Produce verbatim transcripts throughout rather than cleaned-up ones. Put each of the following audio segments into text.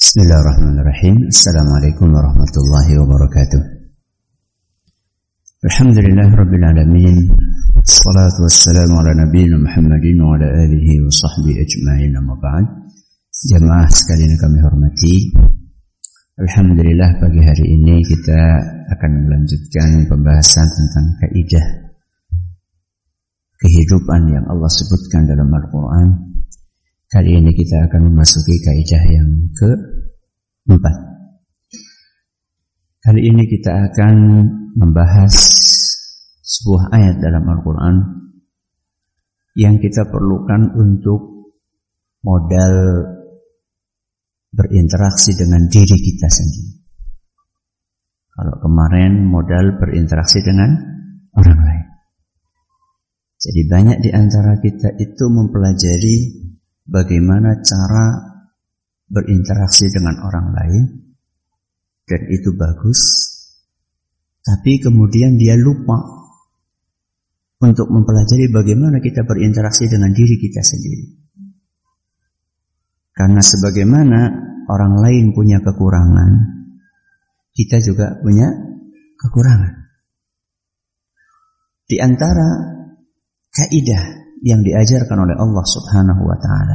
Bismillahirrahmanirrahim. Assalamualaikum warahmatullahi wabarakatuh. Alhamdulillahirabbil alamin. Wassalatu wassalamu ala nabiyina Muhammadin wa ala alihi wa sahbihi ajma'in, amma ba'd. Jamaah sekalian kami hormati, alhamdulillah pagi hari ini kita akan melanjutkan pembahasan tentang kaidah kehidupan yang Allah sebutkan dalam Al-Quran. Kali ini kita akan memasuki kaidah yang keempat. Kali ini kita akan membahas sebuah ayat dalam Al-Quran yang kita perlukan untuk modal berinteraksi dengan diri kita sendiri. Kalau kemarin modal berinteraksi dengan orang lain. Jadi banyak di antara kita itu mempelajari bagaimana cara berinteraksi dengan orang lain, dan itu bagus. Tapi kemudian dia lupa untuk mempelajari bagaimana kita berinteraksi dengan diri kita sendiri. Karena sebagaimana orang lain punya kekurangan, kita juga punya kekurangan. Di antara kaidah yang diajarkan oleh Allah Subhanahu wa ta'ala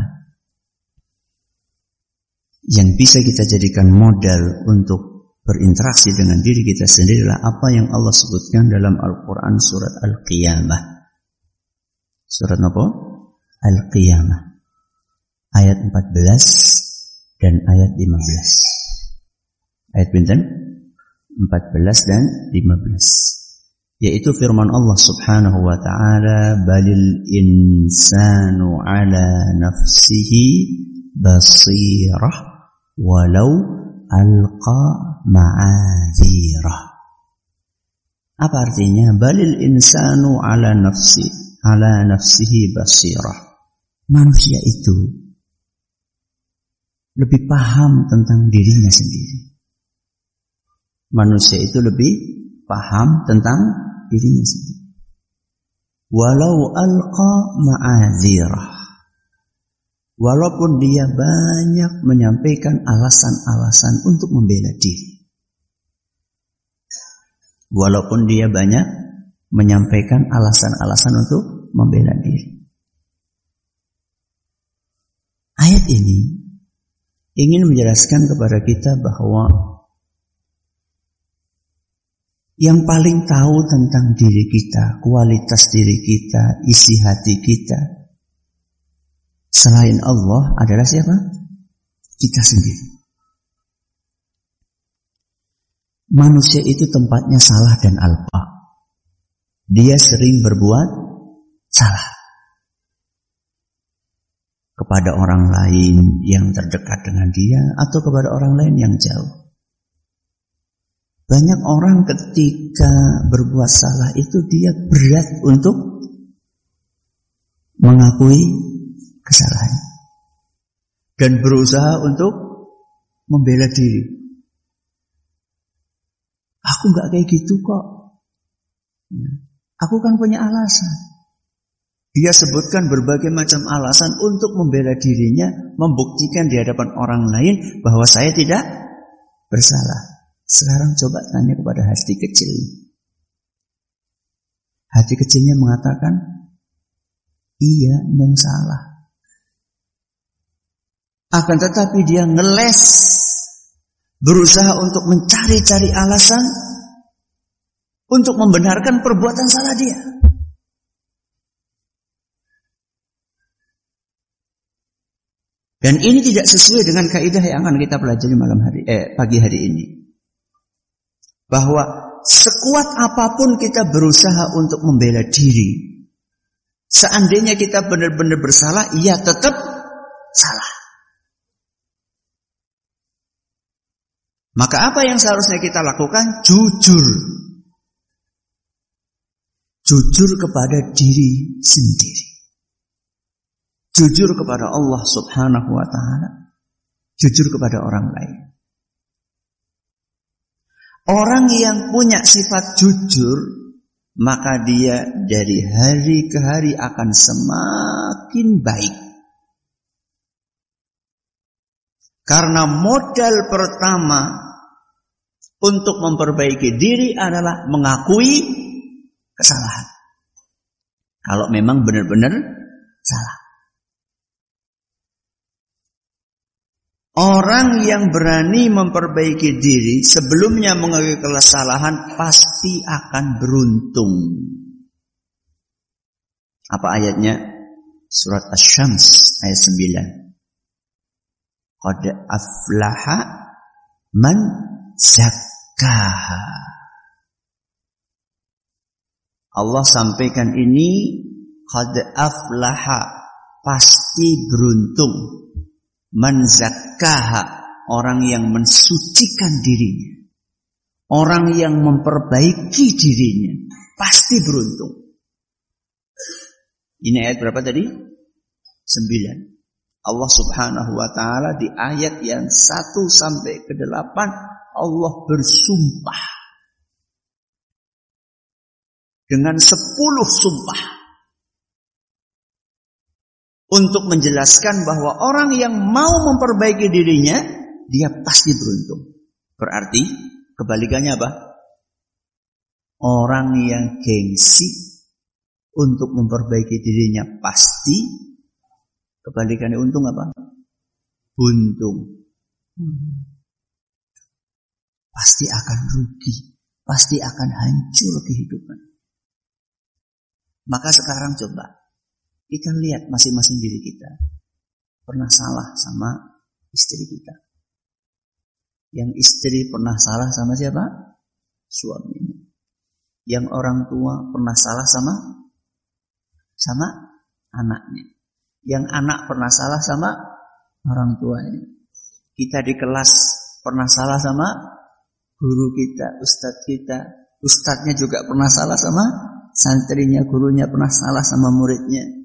yang bisa kita jadikan modal untuk berinteraksi dengan diri kita sendiri adalah apa yang Allah sebutkan dalam Al-Quran surat Al-Qiyamah. Surat apa? Al-Qiyamah ayat empat belas dan ayat lima belas. Ayat pinten? empat belas dan lima belas, yaitu firman Allah Subhanahu wa ta'ala, balil insanu ala nafsihi basirah walau alqa ma'adzirah. Apa artinya? Balil insanu ala nafsi ala nafsihi basirah. Manusia itu lebih paham tentang dirinya sendiri. Manusia itu lebih paham tentang dirinya sendiri. Walau alqa ma'adzirah, walaupun dia banyak menyampaikan alasan-alasan untuk membela diri. Walaupun dia banyak menyampaikan alasan-alasan untuk membela diri. Ayat ini ingin menjelaskan kepada kita bahwa yang paling tahu tentang diri kita, kualitas diri kita, isi hati kita, selain Allah adalah siapa? Kita sendiri. Manusia itu tempatnya salah dan alpa. Dia sering berbuat salah kepada orang lain yang terdekat dengan dia atau kepada orang lain yang jauh. Banyak orang ketika berbuat salah itu dia berat untuk mengakui kesalahan dan berusaha untuk membela diri. Aku gak kayak gitu kok. Aku kan punya alasan. Dia sebutkan berbagai macam alasan untuk membela dirinya, membuktikan di hadapan orang lain bahwa saya tidak bersalah. Sekarang coba tanya kepada hati kecil. Hati kecilnya mengatakan, iya, nyong salah. Akan tetapi dia ngeles, berusaha untuk mencari-cari alasan untuk membenarkan perbuatan salah dia. Dan ini tidak sesuai dengan kaidah yang akan kita pelajari malam hari, eh, pagi hari ini. Bahwa sekuat apapun kita berusaha untuk membela diri, seandainya kita benar-benar bersalah, ia tetap salah. Maka apa yang seharusnya kita lakukan? Jujur. Jujur kepada diri sendiri. Jujur kepada Allah Subhanahu wa ta'ala. Jujur kepada orang lain. Orang yang punya sifat jujur, maka dia dari hari ke hari akan semakin baik. Karena modal pertama untuk memperbaiki diri adalah mengakui kesalahan. Kalau memang benar-benar salah. Orang yang berani memperbaiki diri sebelumnya mengakui kesalahan pasti akan beruntung. Apa ayatnya? Surat Asy-Syams ayat sembilan. Qad aflaha man zakkaha. Allah sampaikan ini, qad aflaha, pasti beruntung. Man zakkaha, orang yang mensucikan dirinya, orang yang memperbaiki dirinya, pasti beruntung. Ini ayat berapa tadi? Sembilan. Allah subhanahu wa ta'ala di ayat yang satu sampai ke delapan, Allah bersumpah dengan sepuluh sumpah untuk menjelaskan bahwa orang yang mau memperbaiki dirinya, dia pasti beruntung. Berarti kebalikannya apa? Orang yang gengsi untuk memperbaiki dirinya pasti, kebalikannya untung apa? Buntung. Pasti akan rugi, pasti akan hancur kehidupan. Maka sekarang coba kita lihat masing-masing diri kita. Pernah salah sama istri kita. Yang istri pernah salah sama siapa? Suaminya. Yang orang tua pernah salah sama sama anaknya. Yang anak pernah salah sama orang tuanya. Kita di kelas pernah salah sama guru kita, ustadz kita. Ustadznya juga pernah salah sama santrinya, gurunya pernah salah sama muridnya.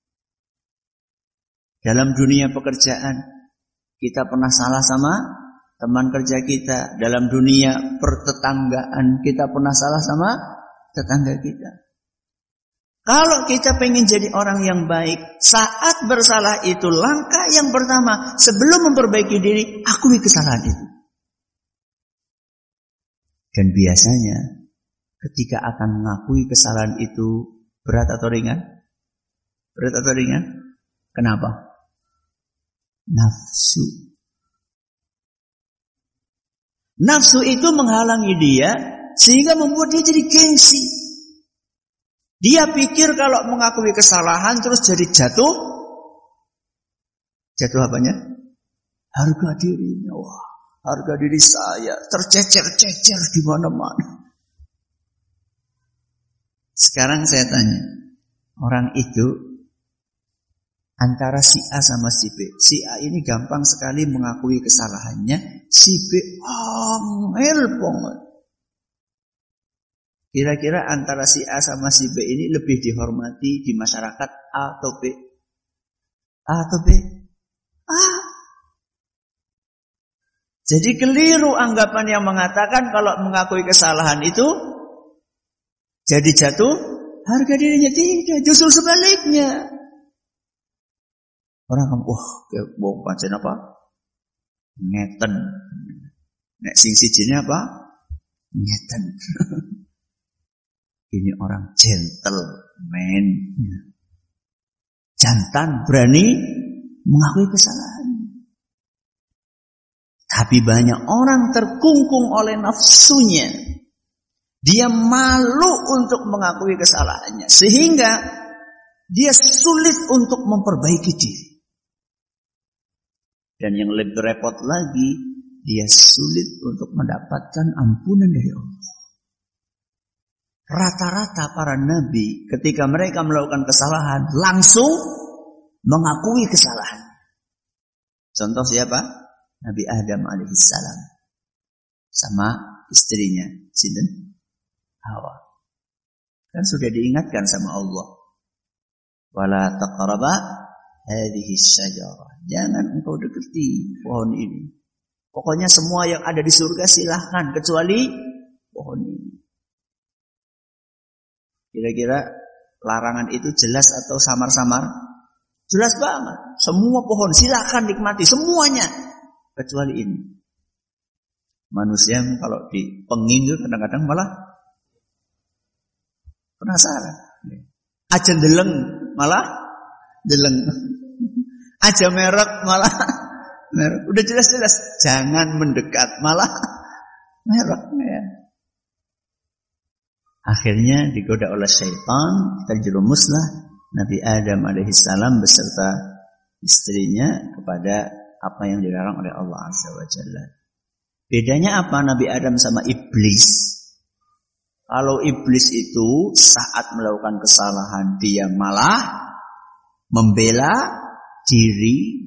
Dalam dunia pekerjaan, kita pernah salah sama teman kerja kita. Dalam dunia pertetanggaan, kita pernah salah sama tetangga kita. Kalau kita pengen jadi orang yang baik, saat bersalah itu langkah yang pertama, sebelum memperbaiki diri, akui kesalahan itu. Dan biasanya ketika akan mengakui kesalahan itu, berat atau ringan? Berat atau ringan? Kenapa? Nafsu. Nafsu itu menghalangi dia sehingga membuat dia jadi gengsi. Dia pikir kalau mengakui kesalahan terus jadi jatuh. Jatuh apanya? Harga dirinya. Wah, harga diri saya tercecer-cecer di mana-mana. Sekarang saya tanya, orang itu antara si A sama si B. Si A ini gampang sekali mengakui kesalahannya. Si B angel banget. Kira-kira antara si A sama si B ini lebih dihormati di masyarakat A atau B? A atau B? A. Jadi keliru anggapan yang mengatakan kalau mengakui kesalahan itu jadi jatuh harga dirinya. Tidak, justru sebaliknya. Orang kamu, wah, kayak bohong pancen apa? Ngeten. Nek sing sijine apa? Ngeten. Ini orang gentleman. Jantan berani mengakui kesalahan. Tapi banyak orang terkungkung oleh nafsunya. Dia malu untuk mengakui kesalahannya. Sehingga dia sulit untuk memperbaiki diri. Dan yang lebih repot lagi, dia sulit untuk mendapatkan ampunan dari Allah. Rata-rata para nabi ketika mereka melakukan kesalahan langsung mengakui kesalahan. Contoh siapa? Nabi Adam alaihissalam sama istrinya sinten? Hawa. Kan sudah diingatkan sama Allah. Wala taqraba hadhihi syajarah. Jangan engkau dekati pohon ini. Pokoknya semua yang ada di surga silahkan kecuali pohon ini. Kira-kira larangan itu jelas atau samar-samar? Jelas banget. Semua pohon silahkan nikmati semuanya. kecuali ini. Manusia kalau dipenging kadang-kadang malah penasaran. Aja deleng malah deleng. Aja merek malah merek. Udah jelas-jelas jangan mendekat malah merek. Ya. Akhirnya digoda oleh syaitan, terjerumuslah Nabi Adam alaihissalam beserta istrinya kepada apa yang dilarang oleh Allah Azza wa Jalla. Bedanya apa Nabi Adam sama iblis? Kalau iblis itu saat melakukan kesalahan dia malah membela diri.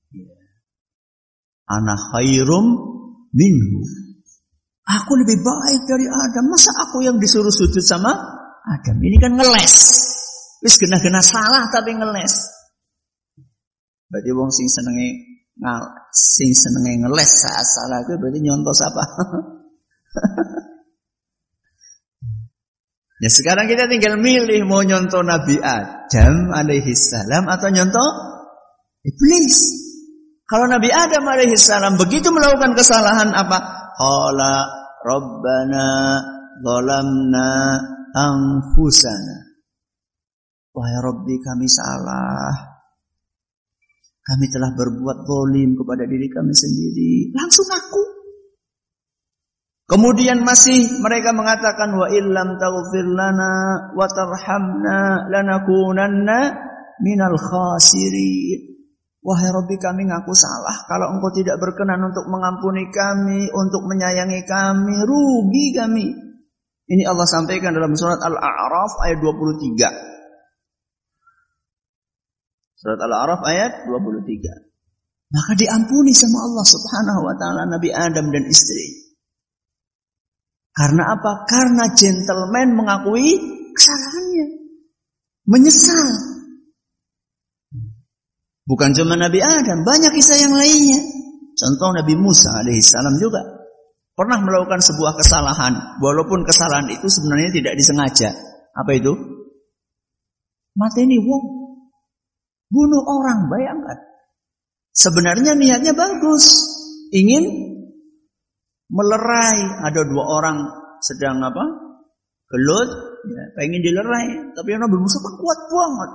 Ana khairum minhu. Aku lebih baik dari Adam. Masa aku yang disuruh sujud sama Adam? Ini kan ngeles. Wis gena-gena salah tapi ngeles. Berarti wong sing senenge ngal sing senenge ngeles saat salah itu berarti nyontos apa? Ya sekarang kita tinggal milih mau nyontoh Nabi Adam alaihissalam atau nyontoh iblis. Kalau Nabi Adam alaihissalam begitu melakukan kesalahan apa? Qala Rabbana zalamna anfusana. Wahai Rabbi kami salah. Kami telah berbuat zalim kepada diri kami sendiri. Langsung aku. Kemudian masih mereka mengatakan wa illam taghfir lana wa tarhamna lanakunanna minal khasirin. Wahai Rabbi kami ngaku salah. Kalau engkau tidak berkenan untuk mengampuni kami, untuk menyayangi kami, rugi kami. Ini Allah sampaikan dalam surat Al-A'raf ayat dua puluh tiga. Surat Al-A'raf ayat dua puluh tiga. Maka diampuni sama Allah Subhanahu wa taala Nabi Adam dan istri. Karena apa? Karena gentleman mengakui kesalahannya. Menyesal. Bukan cuma Nabi Adam, banyak kisah yang lainnya. Contoh Nabi Musa alaihissalam juga pernah melakukan sebuah kesalahan, walaupun kesalahan itu sebenarnya tidak disengaja. Apa itu? Mateni wong, bunuh orang, bayangkan. Sebenarnya niatnya bagus, ingin melerai. Ada dua orang sedang apa? Gelut, ya, pengen dilerai, tapi Nabi Musa kan kuat banget.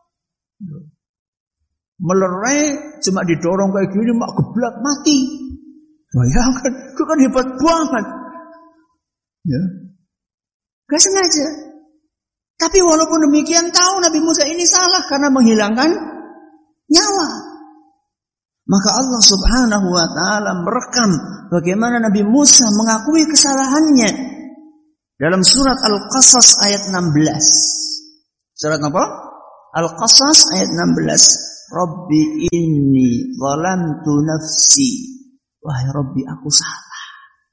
Melerai cuma didorong kayak gini mak geblak mati. Bayangkan, itu kan hebat banget. Ya. Gak sengaja. Tapi walaupun demikian tahu Nabi Musa ini salah karena menghilangkan nyawa. Maka Allah Subhanahu wa taala merekam bagaimana Nabi Musa mengakui kesalahannya dalam surat Al-Qasas ayat enam belas. Surat apa? Al-Qasas ayat enam belas. Rabbi inni zalamtu nafsi. Wahai Rabbi aku salah.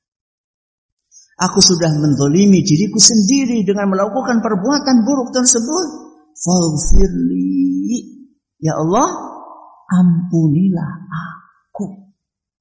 Aku sudah menzalimi diriku sendiri dengan melakukan perbuatan buruk tersebut. Faghfirli. Ya Allah, ampunilah aku.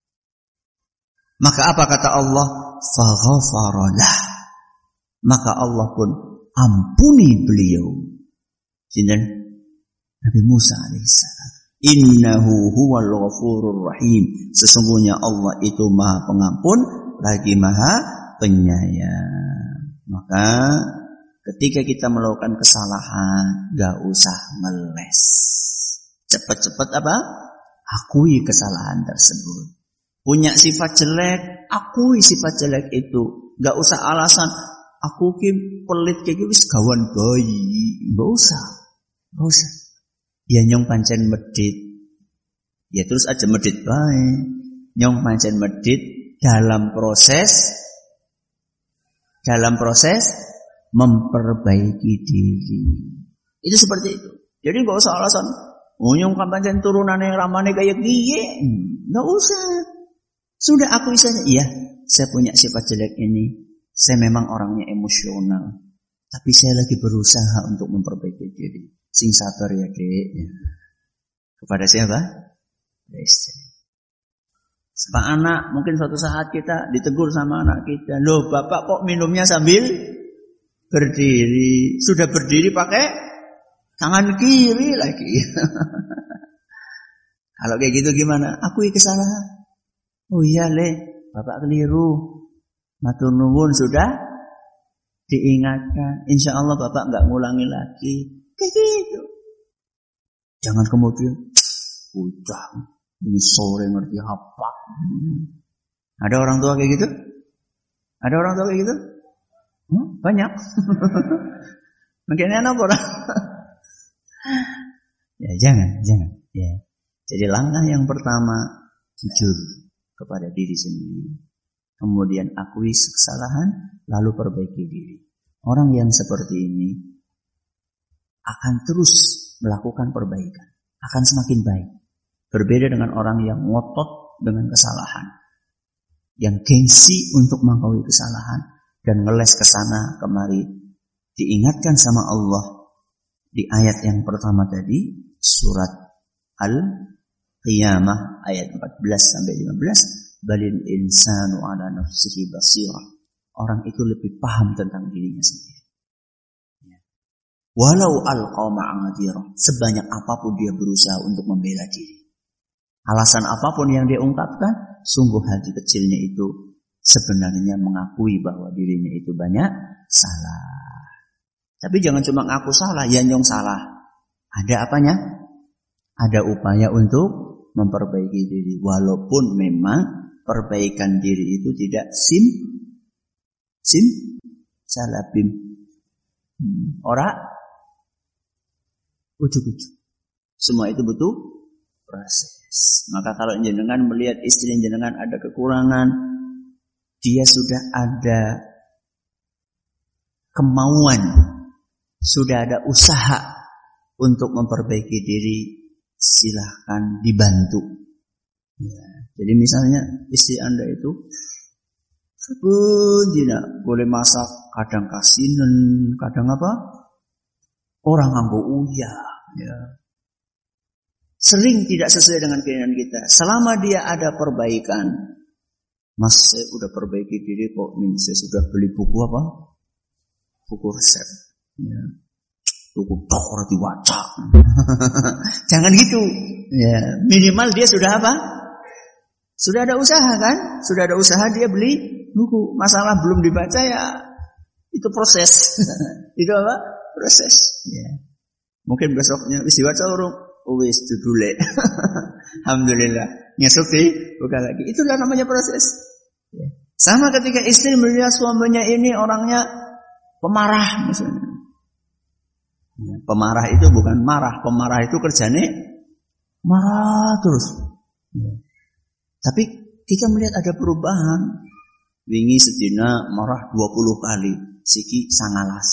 Maka apa kata Allah? Faghfaralah. Maka Allah pun ampuni beliau. Sinten? Nabi Musa alaihissalam. Innahu huwal ghafurur rahim. Sesungguhnya Allah itu Maha Pengampun lagi Maha Penyayang. Maka ketika kita melakukan kesalahan, gak usah meles. Cepat-cepat apa? Akui kesalahan tersebut. Punya sifat jelek, akui sifat jelek itu. Gak usah alasan aku ki pelit kayak wis gawan bayi. Gak usah. Gak usah. Ya nyong pancen medit. Ya terus aja medit baik. Nyong pancen medit dalam proses dalam proses memperbaiki diri. Itu seperti itu. Jadi enggak usah alasan, oh nyong pancen turunane ramane kayak piye. Enggak usah. Sudah akui saja, iya, saya punya sifat jelek ini. Saya memang orangnya emosional. Tapi saya lagi berusaha untuk memperbaiki diri. Sing sabar ya dek. Ya. Kepada siapa? Istri. Sebab anak, mungkin suatu saat kita ditegur sama anak kita. Loh bapak kok minumnya sambil berdiri? Sudah berdiri pakai tangan kiri lagi. Kalau kayak gitu gimana? Akui kesalahan. Oh iya Le, Bapak keliru. Matur nuwun sudah diingatkan. Insya Allah Bapak nggak ngulangi lagi. Kayak gitu. Jangan kemudian, udah ini sore ngerti apa. Hmm. Ada orang tua kayak gitu? Ada orang tua kayak gitu? Hmm, banyak. Mungkin enak orang. Ya jangan, jangan. Ya. Jadi langkah yang pertama jujur kepada diri sendiri. Kemudian akui kesalahan, lalu perbaiki diri. Orang yang seperti ini akan terus melakukan perbaikan, akan semakin baik. Berbeda dengan orang yang ngotot dengan kesalahan, yang gengsi untuk mengakui kesalahan dan ngeles ke sana kemari. Diingatkan sama Allah di ayat yang pertama tadi, surat Al-Qiyamah ayat empat belas sampai lima belas, balil insanu ala nafsihi basirah. Orang itu lebih paham tentang dirinya sendiri. Walau alqa ma'adirah, sebanyak apapun dia berusaha untuk membela diri, alasan apapun yang dia ungkapkan, sungguh hati kecilnya itu sebenarnya mengakui bahwa dirinya itu banyak salah. Tapi jangan cuma ngaku salah, ya nyong salah. Ada apanya? Ada upaya untuk memperbaiki diri. Walaupun memang perbaikan diri itu tidak sim, sim, salabim. Hmm. Ora, ujuk-ujuk. Semua itu butuh proses. Maka kalau jenengan melihat istri jenengan ada kekurangan, dia sudah ada kemauan, sudah ada usaha untuk memperbaiki diri, silahkan dibantu. Ya, jadi misalnya istri Anda itu pun tidak boleh masak, kadang kasinen, kadang apa? Orang nganggo uya, ya. Sering tidak sesuai dengan keinginan kita. Selama dia ada perbaikan, Mas, saya udah perbaiki diri kok nih, saya sudah beli buku apa? Buku resep. Ya. Buku dokter diwaca. Jangan gitu. Ya, minimal dia sudah apa? Sudah ada usaha kan? Sudah ada usaha dia beli buku. Masalah belum dibaca ya itu proses. Itu apa? Proses. Ya. Mungkin besoknya wis diwaca urung, wis judule. Alhamdulillah. Ngesuk di buka lagi. Itulah namanya proses. Ya. Sama ketika istri melihat suaminya ini orangnya pemarah misalnya. Ya, pemarah itu bukan marah, pemarah itu kerjanya marah terus. Ya. Tapi kita melihat ada perubahan. Wingi sedina marah dua puluh kali, siki sangalas.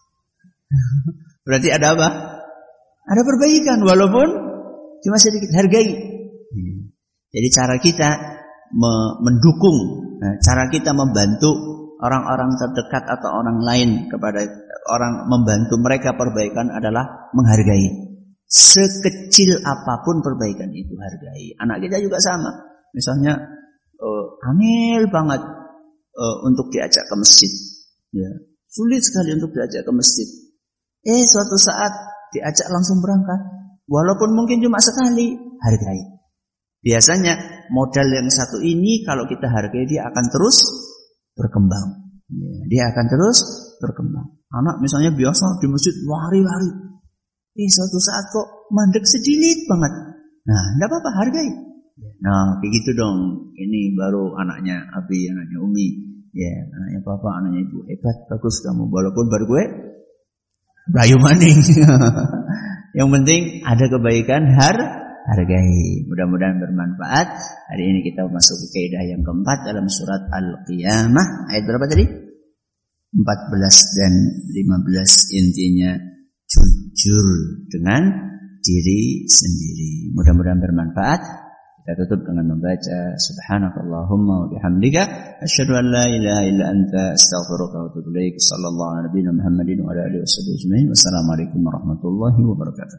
Berarti ada apa? Ada perbaikan walaupun cuma sedikit, hargai. Ya. Jadi cara kita me- mendukung, nah, cara kita membantu orang-orang terdekat atau orang lain kepada orang membantu mereka perbaikan adalah menghargai. Sekecil apapun perbaikan itu hargai. Anak kita juga sama. Misalnya uh, amil banget uh, untuk diajak ke masjid. Ya, sulit sekali untuk diajak ke masjid. Eh suatu saat diajak langsung berangkat. Walaupun mungkin cuma sekali, hargai. Biasanya modal yang satu ini kalau kita hargai dia akan terus berkembang. Ya, dia akan terus berkembang. Anak misalnya biasa di masjid lari-lari. Eh suatu saat kok mandek sedilit banget. Nah, enggak apa-apa, hargai. Nah, kayak gitu dong. Ini baru anaknya Abi, anaknya Umi. Ya, anaknya Papa, anaknya Ibu. Hebat, bagus kamu. Walaupun baru gue rayu maning. Yang penting ada kebaikan, har hargai. Mudah-mudahan bermanfaat. Hari ini kita masuk ke kaidah yang keempat dalam surat Al-Qiyamah. Ayat berapa tadi? empat belas dan lima belas, intinya jujur dengan diri sendiri. Mudah-mudahan bermanfaat. Kita tutup dengan membaca subhanakallahumma wa bihamdika asyhadu an la ilaha illa anta astaghfiruka wa atubu ilaik. Sallallahu alaihi wa sallam Muhammadin wa ala alihi wasallam. Wassalamualaikum warahmatullahi wabarakatuh.